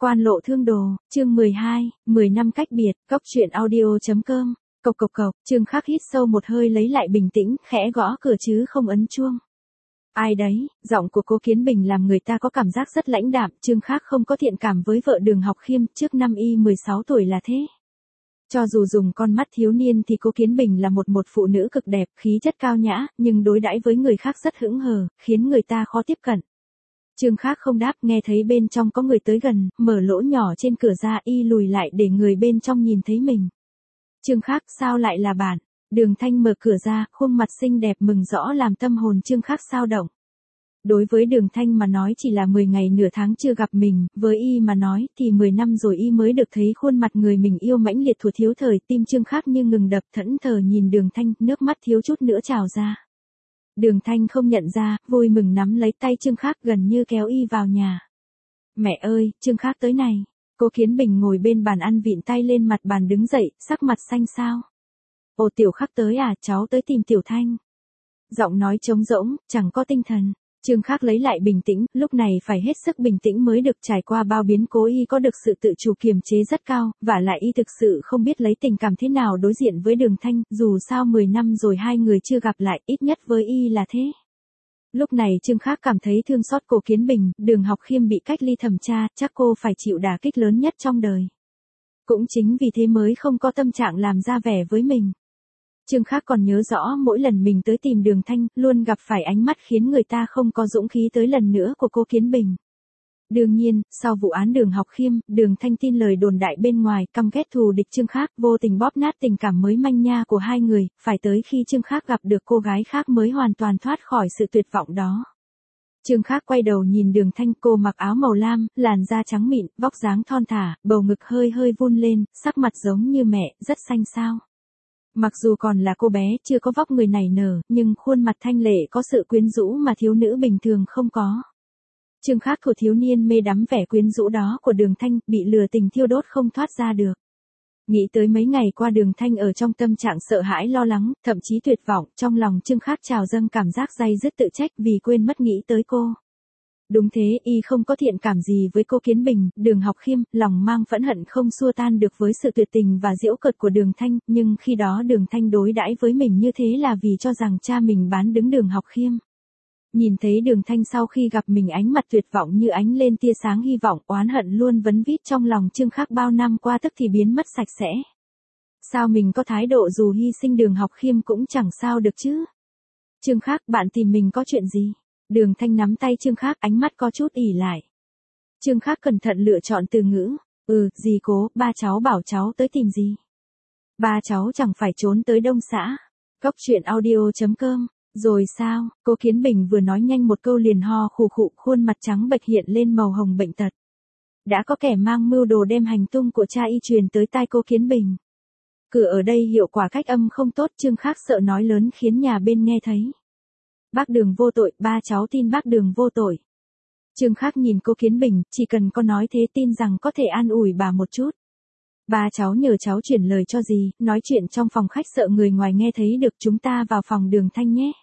Quan lộ thương đồ, chương 12, 10 năm cách biệt, Cốc truyện audio.com, cộc cộc cộc, Trương Khắc hít sâu một hơi lấy lại bình tĩnh, khẽ gõ cửa chứ không ấn chuông. Ai đấy, giọng của Cố Kiến Bình làm người ta có cảm giác rất lãnh đạm, Trương Khắc không có thiện cảm với vợ Đường Học Khiêm, trước năm y 16 tuổi là thế. Cho dù dùng con mắt thiếu niên thì Cố Kiến Bình là một phụ nữ cực đẹp, khí chất cao nhã, nhưng đối đãi với người khác rất hững hờ, khiến người ta khó tiếp cận. Trương Khắc không đáp, nghe thấy bên trong có người tới gần, mở lỗ nhỏ trên cửa ra, y lùi lại để người bên trong nhìn thấy mình. Trương Khắc, sao lại là bạn? Đường Thanh mở cửa ra, khuôn mặt xinh đẹp mừng rõ làm tâm hồn Trương Khắc xao động. Đối với Đường Thanh mà nói chỉ là 10 ngày nửa tháng chưa gặp mình, với y mà nói thì 10 năm rồi y mới được thấy khuôn mặt người mình yêu mãnh liệt thuở thiếu thời, tim Trương Khắc như ngừng đập, thẫn thờ nhìn Đường Thanh, nước mắt thiếu chút nữa trào ra. Đường Thanh không nhận ra, vui mừng nắm lấy tay Trương Khắc gần như kéo y vào nhà. Mẹ ơi, Trương Khắc tới này. Cố Kiến Bình ngồi bên bàn ăn vịn tay lên mặt bàn đứng dậy, sắc mặt xanh xao. Ồ, Tiểu Khắc tới à, cháu tới tìm Tiểu Thanh. Giọng nói trống rỗng, chẳng có tinh thần. Trương Khắc lấy lại bình tĩnh, lúc này phải hết sức bình tĩnh mới được, trải qua bao biến cố y có được sự tự chủ kiềm chế rất cao, vả lại y thực sự không biết lấy tình cảm thế nào đối diện với Đường Thanh, dù sao 10 năm rồi hai người chưa gặp lại, ít nhất với y là thế. Lúc này Trương Khắc cảm thấy thương xót Cố Kiến Bình, Đường Học Khiêm bị cách ly thẩm tra, chắc cô phải chịu đả kích lớn nhất trong đời. Cũng chính vì thế mới không có tâm trạng làm ra vẻ với mình. Trương Khắc còn nhớ rõ mỗi lần mình tới tìm Đường Thanh, luôn gặp phải ánh mắt khiến người ta không có dũng khí tới lần nữa của Cố Kiến Bình. Đương nhiên, sau vụ án Đường Học Khiêm, Đường Thanh tin lời đồn đại bên ngoài, căm ghét thù địch Trương Khắc, vô tình bóp nát tình cảm mới manh nha của hai người, phải tới khi Trương Khắc gặp được cô gái khác mới hoàn toàn thoát khỏi sự tuyệt vọng đó. Trương Khắc quay đầu nhìn Đường Thanh, cô mặc áo màu lam, làn da trắng mịn, vóc dáng thon thả, bầu ngực hơi hơi vun lên, sắc mặt giống như mẹ, rất xanh xao. Mặc dù còn là cô bé, chưa có vóc người nảy nở, nhưng khuôn mặt thanh lệ có sự quyến rũ mà thiếu nữ bình thường không có. Trương Khắc của thiếu niên mê đắm vẻ quyến rũ đó của Đường Thanh, bị lừa tình thiêu đốt không thoát ra được. Nghĩ tới mấy ngày qua Đường Thanh ở trong tâm trạng sợ hãi lo lắng, thậm chí tuyệt vọng, trong lòng Trương Khắc trào dâng cảm giác day dứt tự trách vì quên mất nghĩ tới cô. Đúng thế, y không có thiện cảm gì với Cố Kiến Bình, Đường Học Khiêm, lòng mang phẫn hận không xua tan được với sự tuyệt tình và giễu cợt của Đường Thanh, nhưng khi đó Đường Thanh đối đãi với mình như thế là vì cho rằng cha mình bán đứng Đường Học Khiêm. Nhìn thấy Đường Thanh sau khi gặp mình ánh mặt tuyệt vọng như ánh lên tia sáng hy vọng, oán hận luôn vấn vít trong lòng Trương Khắc bao năm qua tức thì biến mất sạch sẽ. Sao mình có thái độ dù hy sinh Đường Học Khiêm cũng chẳng sao được chứ? Trương Khắc, bạn tìm mình có chuyện gì? Đường Thanh nắm tay Trương Khắc, ánh mắt có chút ỉ lại. Trương Khắc cẩn thận lựa chọn từ ngữ. Dì Cố, ba cháu bảo cháu tới tìm gì? Ba cháu chẳng phải trốn tới Đông xã. Cốc truyện audio.com. Rồi sao? Cố Kiến Bình vừa nói nhanh một câu liền ho khù khụ, khuôn mặt trắng bệch hiện lên màu hồng bệnh tật. Đã có kẻ mang mưu đồ đem hành tung của cha y truyền tới tai Cố Kiến Bình. Cửa ở đây hiệu quả cách âm không tốt, Trương Khắc sợ nói lớn khiến nhà bên nghe thấy. Bác Đường vô tội, ba cháu tin bác Đường vô tội. Trương Khắc nhìn Cố Kiến Bình, chỉ cần có nói thế tin rằng có thể an ủi bà một chút. Ba cháu nhờ cháu chuyển lời cho dì, nói chuyện trong phòng khách sợ người ngoài nghe thấy được, chúng ta vào phòng Đường Thanh nhé.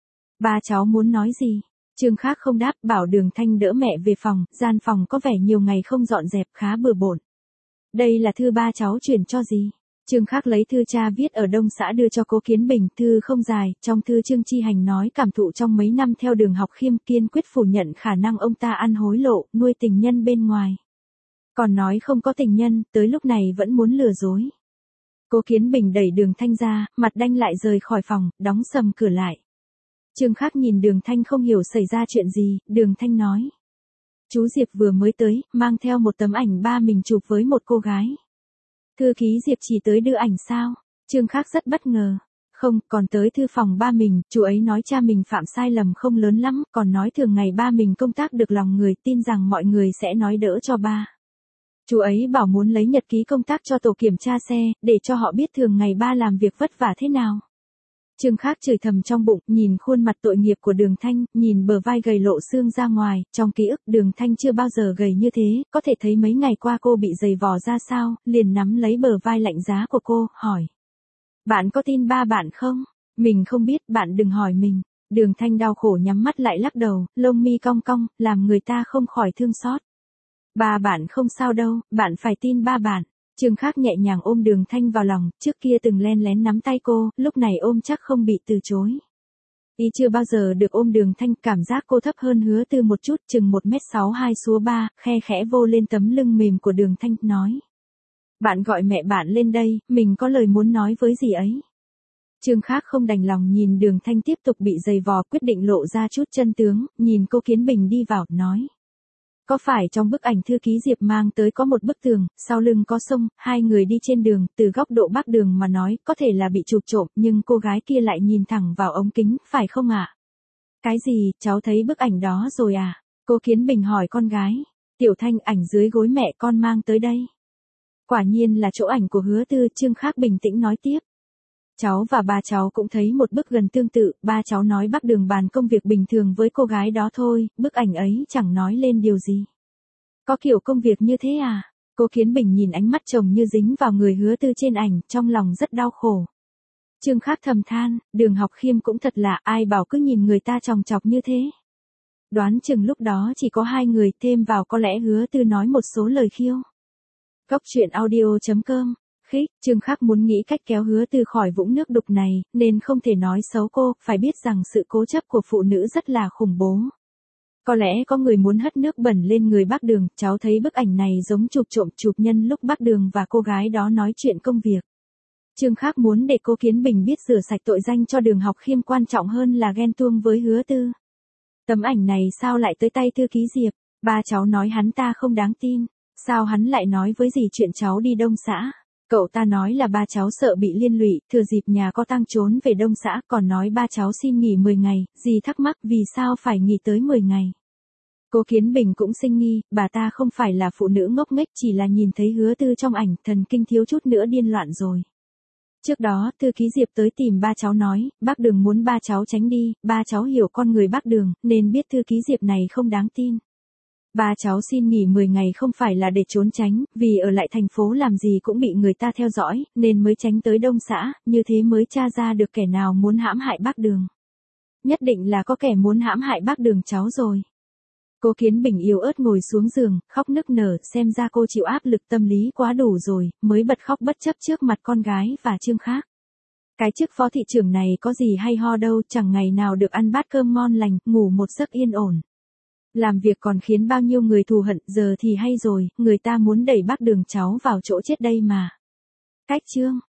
Ba cháu muốn nói gì? Trương Khắc không đáp, bảo Đường Thanh đỡ mẹ về phòng, gian phòng có vẻ nhiều ngày không dọn dẹp, khá bừa bộn. Đây là thư ba cháu chuyển cho dì. Trương Khắc lấy thư cha viết ở Đông xã đưa cho Cố Kiến Bình, thư không dài, trong thư Trương Chi Hành nói cảm thụ trong mấy năm theo Đường Học Khiêm, kiên quyết phủ nhận khả năng ông ta ăn hối lộ, nuôi tình nhân bên ngoài. Còn nói không có tình nhân, tới lúc này vẫn muốn lừa dối. Cố Kiến Bình đẩy Đường Thanh ra, mặt đanh lại rời khỏi phòng, đóng sầm cửa lại. Trương Khắc nhìn Đường Thanh không hiểu xảy ra chuyện gì, Đường Thanh nói. Chú Diệp vừa mới tới, mang theo một tấm ảnh ba mình chụp với một cô gái. Thư ký Diệp chỉ tới đưa ảnh sao? Trương Khắc rất bất ngờ. Không, còn tới thư phòng ba mình, chú ấy nói cha mình phạm sai lầm không lớn lắm, còn nói thường ngày ba mình công tác được lòng người, tin rằng mọi người sẽ nói đỡ cho ba. Chú ấy bảo muốn lấy nhật ký công tác cho tổ kiểm tra xe, để cho họ biết thường ngày ba làm việc vất vả thế nào. Trương Khắc chửi thầm trong bụng, nhìn khuôn mặt tội nghiệp của Đường Thanh, nhìn bờ vai gầy lộ xương ra ngoài, trong ký ức Đường Thanh chưa bao giờ gầy như thế, có thể thấy mấy ngày qua cô bị giày vò ra sao, liền nắm lấy bờ vai lạnh giá của cô, hỏi. Bạn có tin ba bạn không? Mình không biết, bạn đừng hỏi mình. Đường Thanh đau khổ nhắm mắt lại lắc đầu, lông mi cong cong, làm người ta không khỏi thương xót. Ba bạn không sao đâu, bạn phải tin ba bạn. Trương Khắc nhẹ nhàng ôm Đường Thanh vào lòng, trước kia từng len lén nắm tay cô, lúc này ôm chắc không bị từ chối. Y chưa bao giờ được ôm Đường Thanh, cảm giác cô thấp hơn Hứa Tư một chút, chừng 1m62 số 3, khe khẽ vô lên tấm lưng mềm của Đường Thanh, nói. Bạn gọi mẹ bạn lên đây, mình có lời muốn nói với dì ấy. Trương Khắc không đành lòng nhìn Đường Thanh tiếp tục bị giày vò, quyết định lộ ra chút chân tướng, nhìn cô Kiến Bình đi vào, nói. Có phải trong bức ảnh thư ký Diệp mang tới có một bức tường, sau lưng có sông, hai người đi trên đường, từ góc độ Bắc Đường mà nói, có thể là bị chụp trộm, nhưng cô gái kia lại nhìn thẳng vào ống kính, phải không ạ? Cái gì, cháu thấy bức ảnh đó rồi à? Cô Kiến Bình hỏi con gái. Tiểu Thanh, ảnh dưới gối mẹ con mang tới đây. Quả nhiên là chỗ ảnh của Hứa Tư. Trương Khắc bình tĩnh nói tiếp. Cháu và ba cháu cũng thấy một bức gần tương tự, ba cháu nói Bắc Đường bàn công việc bình thường với cô gái đó thôi, bức ảnh ấy chẳng nói lên điều gì. Có kiểu công việc như thế à? Cô Kiến Bình nhìn ánh mắt chồng như dính vào người Hứa Tư trên ảnh, trong lòng rất đau khổ. Trương Khắc thầm than, Đường Học Khiêm cũng thật lạ, ai bảo cứ nhìn người ta chòng chọc như thế. Đoán chừng lúc đó chỉ có hai người, thêm vào có lẽ Hứa Tư nói một số lời khiêu. Góc truyện audio.com. Trương Khắc muốn nghĩ cách kéo Hứa Tư khỏi vũng nước đục này, nên không thể nói xấu cô, phải biết rằng sự cố chấp của phụ nữ rất là khủng bố. Có lẽ có người muốn hất nước bẩn lên người Bắc Đường, cháu thấy bức ảnh này giống chụp trộm chụp nhân lúc Bắc Đường và cô gái đó nói chuyện công việc. Trương Khắc muốn để cô Kiến Bình biết rửa sạch tội danh cho Đường Học Khiêm quan trọng hơn là ghen tuông với Hứa Tư. Tấm ảnh này sao lại tới tay thư ký Diệp? Ba cháu nói hắn ta không đáng tin. Sao hắn lại nói với dì chuyện cháu đi Đông xã? Cậu ta nói là ba cháu sợ bị liên lụy, thừa dịp nhà có tang trốn về Đông xã, còn nói ba cháu xin nghỉ 10 ngày, dì thắc mắc vì sao phải nghỉ tới 10 ngày. Cô Kiến Bình cũng sinh nghi, bà ta không phải là phụ nữ ngốc nghếch, chỉ là nhìn thấy Hứa Tư trong ảnh, thần kinh thiếu chút nữa điên loạn rồi. Trước đó, thư ký Diệp tới tìm ba cháu nói, Bác Đường muốn ba cháu tránh đi, ba cháu hiểu con người Bác Đường, nên biết thư ký Diệp này không đáng tin. Ba cháu xin nghỉ 10 ngày không phải là để trốn tránh, vì ở lại thành phố làm gì cũng bị người ta theo dõi, nên mới tránh tới Đông xã, như thế mới tra ra được kẻ nào muốn hãm hại Bác Đường. Nhất định là có kẻ muốn hãm hại Bác Đường cháu rồi. Cô Kiến Bình yếu ớt ngồi xuống giường, khóc nức nở, xem ra cô chịu áp lực tâm lý quá đủ rồi, mới bật khóc bất chấp trước mặt con gái và Trương Khắc. Cái chức phó thị trưởng này có gì hay ho đâu, chẳng ngày nào được ăn bát cơm ngon lành, ngủ một giấc yên ổn. Làm việc còn khiến bao nhiêu người thù hận, giờ thì hay rồi, người ta muốn đẩy Bác Đường cháu vào chỗ chết đây mà. Cách chương